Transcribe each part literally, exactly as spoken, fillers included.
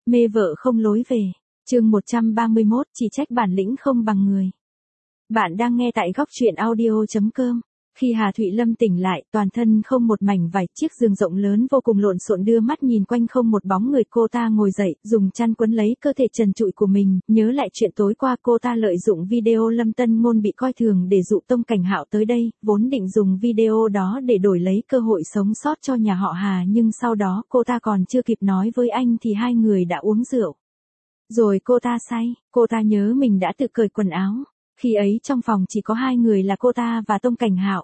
Mê vợ không lối về. Chương một trăm ba mươi mốt, chỉ trách bản lĩnh không bằng người. Bạn đang nghe tại góc truyện audio chấm com. Khi Hà Thụy Lâm tỉnh lại, toàn thân không một mảnh vải, chiếc giường rộng lớn vô cùng lộn xộn, đưa mắt nhìn quanh không một bóng người. Cô ta ngồi dậy, dùng chăn quấn lấy cơ thể trần trụi của mình, nhớ lại chuyện tối qua cô ta lợi dụng video Lâm Tân Ngôn bị coi thường để dụ Tông Cảnh Hạo tới đây, vốn định dùng video đó để đổi lấy cơ hội sống sót cho nhà họ Hà, nhưng sau đó cô ta còn chưa kịp nói với anh thì hai người đã uống rượu. Rồi cô ta say, cô ta nhớ mình đã tự cởi quần áo. Khi ấy trong phòng chỉ có hai người là cô ta và Tông Cảnh Hạo.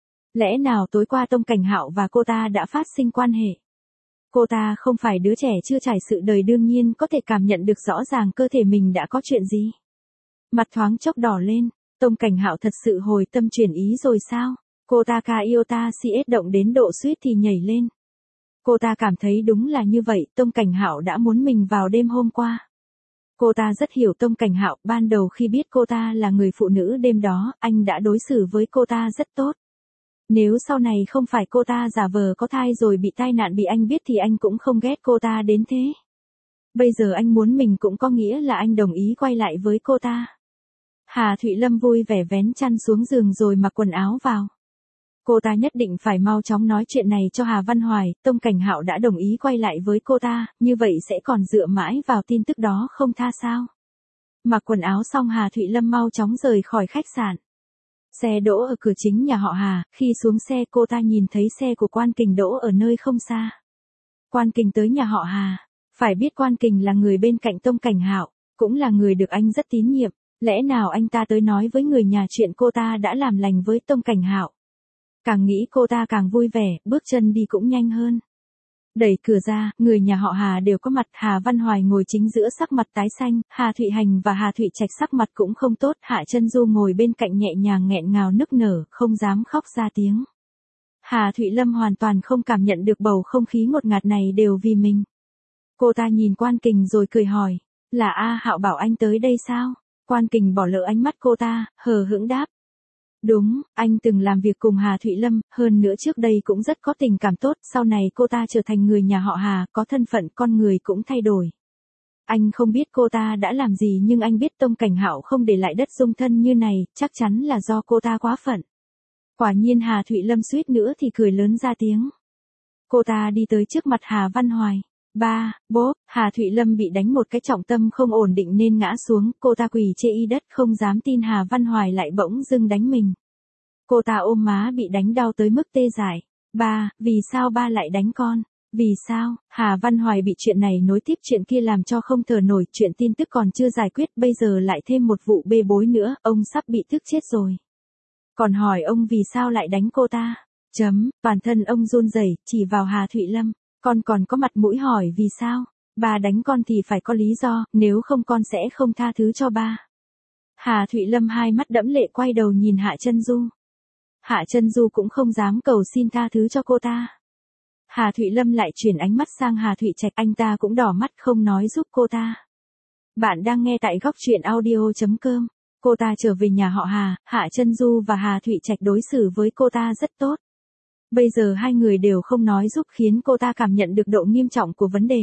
Lẽ nào tối qua Tông Cảnh Hạo và cô ta đã phát sinh quan hệ? Cô ta không phải đứa trẻ chưa trải sự đời, đương nhiên có thể cảm nhận được rõ ràng cơ thể mình đã có chuyện gì. Mặt thoáng chốc đỏ lên, Tông Cảnh Hạo thật sự hồi tâm chuyển ý rồi sao? Cô ta ca yêu ta si ết động đến độ suýt thì nhảy lên. Cô ta cảm thấy đúng là như vậy, Tông Cảnh Hạo đã muốn mình vào đêm hôm qua. Cô ta rất hiểu Tông Cảnh Hạo, ban đầu khi biết cô ta là người phụ nữ đêm đó, anh đã đối xử với cô ta rất tốt. Nếu sau này không phải cô ta giả vờ có thai rồi bị tai nạn bị anh biết thì anh cũng không ghét cô ta đến thế. Bây giờ anh muốn mình cũng có nghĩa là anh đồng ý quay lại với cô ta. Hà Thụy Lâm vui vẻ vén chăn xuống giường rồi mặc quần áo vào. Cô ta nhất định phải mau chóng nói chuyện này cho Hà Văn Hoài, Tông Cảnh Hạo đã đồng ý quay lại với cô ta, như vậy sẽ còn dựa mãi vào tin tức đó không tha sao. Mặc quần áo xong Hà Thụy Lâm mau chóng rời khỏi khách sạn. Xe đỗ ở cửa chính nhà họ Hà, khi xuống xe cô ta nhìn thấy xe của Quan Kình đỗ ở nơi không xa. Quan Kình tới nhà họ Hà, phải biết Quan Kình là người bên cạnh Tông Cảnh Hạo, cũng là người được anh rất tín nhiệm, lẽ nào anh ta tới nói với người nhà chuyện cô ta đã làm lành với Tông Cảnh Hạo. Càng nghĩ cô ta càng vui vẻ, bước chân đi cũng nhanh hơn. Đẩy cửa ra, người nhà họ Hà đều có mặt, Hà Văn Hoài ngồi chính giữa sắc mặt tái xanh, Hà Thụy Hành và Hà Thụy Trạch sắc mặt cũng không tốt, Hạ Chân Du ngồi bên cạnh nhẹ nhàng nghẹn ngào nức nở, không dám khóc ra tiếng. Hà Thụy Lâm hoàn toàn không cảm nhận được bầu không khí ngột ngạt này đều vì mình. Cô ta nhìn Quan Kình rồi cười hỏi, là A Hạo bảo anh tới đây sao? Quan Kình bỏ lỡ ánh mắt cô ta, hờ hững đáp. Đúng, anh từng làm việc cùng Hà Thụy Lâm, hơn nữa trước đây cũng rất có tình cảm tốt, sau này cô ta trở thành người nhà họ Hà, có thân phận, con người cũng thay đổi. Anh không biết cô ta đã làm gì nhưng anh biết Tông Cảnh Hạo không để lại đất dung thân như này, chắc chắn là do cô ta quá phận. Quả nhiên Hà Thụy Lâm suýt nữa thì cười lớn ra tiếng. Cô ta đi tới trước mặt Hà Văn Hoài. Ba, bố, Hà Thụy Lâm bị đánh một cái trọng tâm không ổn định nên ngã xuống, cô ta quỳ chê y đất không dám tin Hà Văn Hoài lại bỗng dưng đánh mình. Cô ta ôm má bị đánh đau tới mức tê dại. Ba, vì sao ba lại đánh con? Vì sao? Hà Văn Hoài bị chuyện này nối tiếp chuyện kia làm cho không thở nổi, chuyện tin tức còn chưa giải quyết, bây giờ lại thêm một vụ bê bối nữa, ông sắp bị tức chết rồi. Còn hỏi ông vì sao lại đánh cô ta? Chấm, toàn thân ông run rẩy, chỉ vào Hà Thụy Lâm. Con còn có mặt mũi hỏi vì sao? Ba đánh con thì phải có lý do, nếu không con sẽ không tha thứ cho ba. Hà Thụy Lâm hai mắt đẫm lệ quay đầu nhìn Hạ Chân Du. Hạ Chân Du cũng không dám cầu xin tha thứ cho cô ta. Hà Thụy Lâm lại chuyển ánh mắt sang Hà Thụy Trạch, anh ta cũng đỏ mắt không nói giúp cô ta. Bạn đang nghe tại góc truyện audio chấm com. Cô ta trở về nhà họ Hà, Hạ Chân Du và Hà Thụy Trạch đối xử với cô ta rất tốt. Bây giờ hai người đều không nói giúp khiến cô ta cảm nhận được độ nghiêm trọng của vấn đề.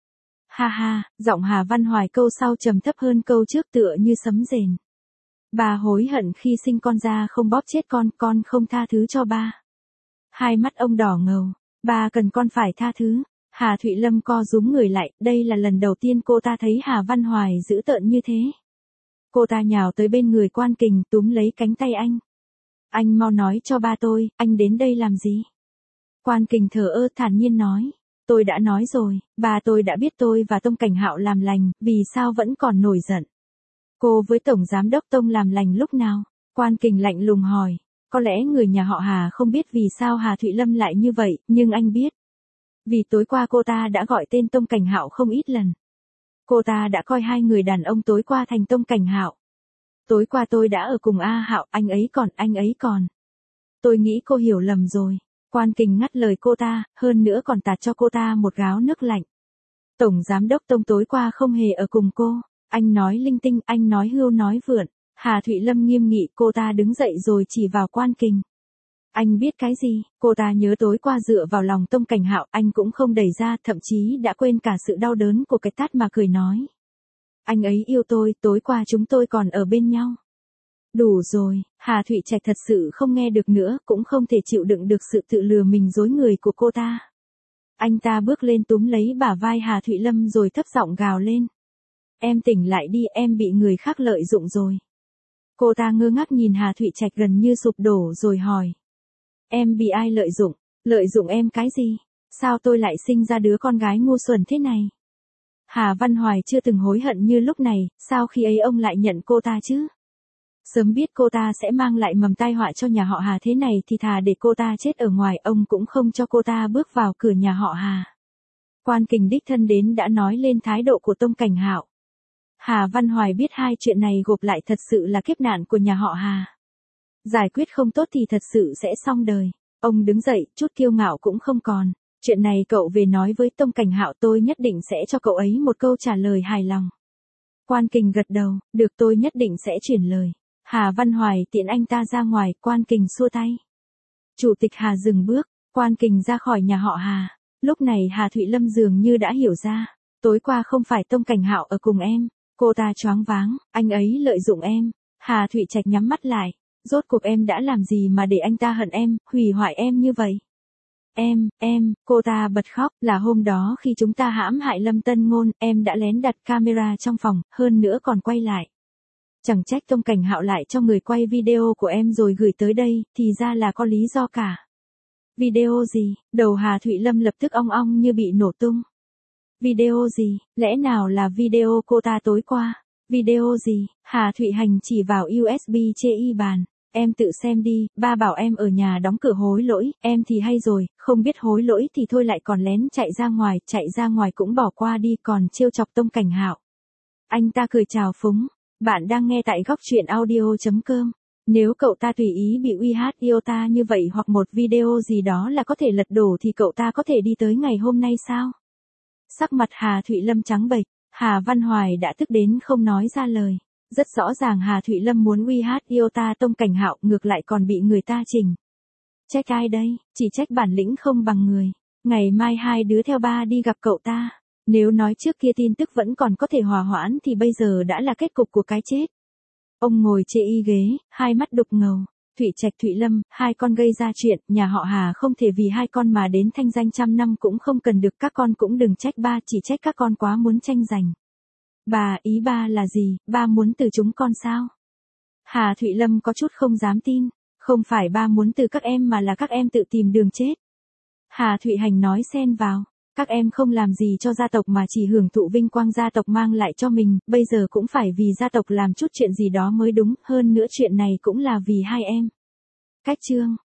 Ha ha, giọng Hà Văn Hoài câu sau trầm thấp hơn câu trước tựa như sấm rền. Bà hối hận khi sinh con ra không bóp chết con, con không tha thứ cho ba. Hai mắt ông đỏ ngầu, ba cần con phải tha thứ. Hà Thụy Lâm co rúm người lại, đây là lần đầu tiên cô ta thấy Hà Văn Hoài dữ tợn như thế. Cô ta nhào tới bên người Quan Kình túm lấy cánh tay anh. Anh mau nói cho ba tôi, anh đến đây làm gì? Quan Kình thờ ơ thản nhiên nói, tôi đã nói rồi, ba tôi đã biết tôi và Tông Cảnh Hạo làm lành, vì sao vẫn còn nổi giận? Cô với Tổng Giám đốc Tông làm lành lúc nào? Quan Kình lạnh lùng hỏi, có lẽ người nhà họ Hà không biết vì sao Hà Thụy Lâm lại như vậy, nhưng anh biết. Vì tối qua cô ta đã gọi tên Tông Cảnh Hạo không ít lần. Cô ta đã coi hai người đàn ông tối qua thành Tông Cảnh Hạo. Tối qua tôi đã ở cùng A Hạo, anh ấy còn, anh ấy còn. Tôi nghĩ cô hiểu lầm rồi. Quan Kình ngắt lời cô ta, hơn nữa còn tạt cho cô ta một gáo nước lạnh. Tổng Giám đốc Tông tối qua không hề ở cùng cô. Anh nói linh tinh, anh nói hưu nói vượn. Hà Thụy Lâm nghiêm nghị, cô ta đứng dậy rồi chỉ vào Quan Kình. Anh biết cái gì, cô ta nhớ tối qua dựa vào lòng Tông Cảnh Hạo, anh cũng không đẩy ra, thậm chí đã quên cả sự đau đớn của cái tát mà cười nói. Anh ấy yêu tôi, tối qua chúng tôi còn ở bên nhau. Đủ rồi, Hà Thụy Trạch thật sự không nghe được nữa, cũng không thể chịu đựng được sự tự lừa mình dối người của cô ta. Anh ta bước lên túm lấy bả vai Hà Thụy Lâm rồi thấp giọng gào lên. Em tỉnh lại đi, em bị người khác lợi dụng rồi. Cô ta ngơ ngác nhìn Hà Thụy Trạch gần như sụp đổ rồi hỏi. Em bị ai lợi dụng? Lợi dụng em cái gì? Sao tôi lại sinh ra đứa con gái ngu xuẩn thế này? Hà Văn Hoài chưa từng hối hận như lúc này, sao khi ấy ông lại nhận cô ta chứ? Sớm biết cô ta sẽ mang lại mầm tai họa cho nhà họ Hà thế này thì thà để cô ta chết ở ngoài, ông cũng không cho cô ta bước vào cửa nhà họ Hà. Quan Kình đích thân đến đã nói lên thái độ của Tông Cảnh Hạo. Hà Văn Hoài biết hai chuyện này gộp lại thật sự là kiếp nạn của nhà họ Hà. Giải quyết không tốt thì thật sự sẽ xong đời. Ông đứng dậy, chút kiêu ngạo cũng không còn. Chuyện này cậu về nói với Tông Cảnh Hạo, tôi nhất định sẽ cho cậu ấy một câu trả lời hài lòng. Quan Kình gật đầu, được, tôi nhất định sẽ chuyển lời. Hà Văn Hoài tiện anh ta ra ngoài, Quan Kình xua tay. Chủ tịch Hà dừng bước, Quan Kình ra khỏi nhà họ Hà. Lúc này Hà Thụy Lâm dường như đã hiểu ra. Tối qua không phải Tông Cảnh Hạo ở cùng em. Cô ta choáng váng, anh ấy lợi dụng em. Hà Thụy Trạch nhắm mắt lại. Rốt cuộc em đã làm gì mà để anh ta hận em, hủy hoại em như vậy? Em, em, cô ta bật khóc, là hôm đó khi chúng ta hãm hại Lâm Tân Ngôn, em đã lén đặt camera trong phòng, hơn nữa còn quay lại. Chẳng trách Tông Cảnh Hạo lại cho người quay video của em rồi gửi tới đây, thì ra là có lý do cả. Video gì? Đầu Hà Thụy Lâm lập tức ong ong như bị nổ tung. Video gì? Lẽ nào là video cô ta tối qua? Video gì? Hà Thụy Hành chỉ vào u ét bê chê y bàn. Em tự xem đi, ba bảo em ở nhà đóng cửa hối lỗi, em thì hay rồi, không biết hối lỗi thì thôi lại còn lén chạy ra ngoài, chạy ra ngoài cũng bỏ qua đi, còn trêu chọc Tông Cảnh Hạo. Anh ta cười chào phúng. Bạn đang nghe tại góc truyện audio chấm com. Nếu cậu ta tùy ý bị uy hát yêu ta như vậy hoặc một video gì đó là có thể lật đổ thì cậu ta có thể đi tới ngày hôm nay sao? Sắc mặt Hà Thụy Lâm trắng bệch, Hà Văn Hoài đã tức đến không nói ra lời. Rất rõ ràng Hà Thụy Lâm muốn uy hát yêu ta Tông Cảnh Hạo, ngược lại còn bị người ta chỉnh. Trách ai đây? Chỉ trách bản lĩnh không bằng người. Ngày mai hai đứa theo ba đi gặp cậu ta. Nếu nói trước kia tin tức vẫn còn có thể hòa hoãn thì bây giờ đã là kết cục của cái chết. Ông ngồi chê y ghế, hai mắt đục ngầu. Thụy Trạch Thụy Lâm, hai con gây ra chuyện, nhà họ Hà không thể vì hai con mà đến thanh danh trăm năm cũng không cần được, các con cũng đừng trách ba, chỉ trách các con quá muốn tranh giành. Bà, ý ba là gì, ba muốn từ chúng con sao? Hà Thụy Lâm có chút không dám tin, không phải ba muốn từ các em mà là các em tự tìm đường chết. Hà Thụy Hành nói xen vào, các em không làm gì cho gia tộc mà chỉ hưởng thụ vinh quang gia tộc mang lại cho mình, bây giờ cũng phải vì gia tộc làm chút chuyện gì đó mới đúng, hơn nữa chuyện này cũng là vì hai em. Cách chương